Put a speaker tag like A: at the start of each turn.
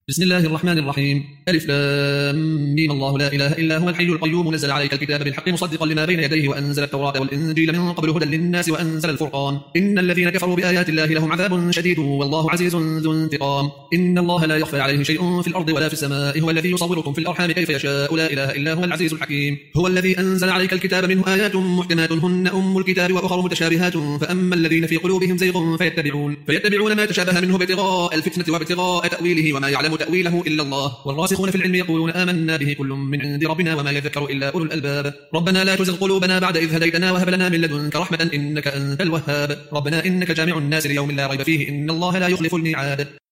A: بسم الله الرحمن الرحيم. ألف لام ميم. الله لا إله إلا هو الحي القيوم نزل عليك الكتاب بالحق مصدقا لما بين يديه وأنزل التوراة والإنجيل من قبل هدى للناس وأنزل الفرقان. إن الذين كفروا بآيات الله لهم عذاب شديد والله عزيز ذو انتقام. إن الله لا يخفى عليه شيء في الأرض ولا في السماء. هو الذي يصوركم في الأرحام كيف يشاء لا إله إلا هو العزيز الحكيم. هو الذي أنزل عليك الكتاب منه آيات محكمات هن أم الكتاب وأخر متشابهات فأما الذين في قلوبهم زيغ فيتبعون ما تشابه منه ابتغاء الفتنة وابتغاء تأويله وما يعلم تأويله إلا الله والراسخون في العلم يقولون آمنا به كل من عند ربنا وما يذكر إلا أولو الألباب. ربنا لا تزغ قلوبنا بعد إذ هديتنا وهب لنا من لدنك رحمة إنك أنت الوهاب. ربنا إنك جامع الناس ليوم لا ريب فيه إن الله لا يخلف الميعاد.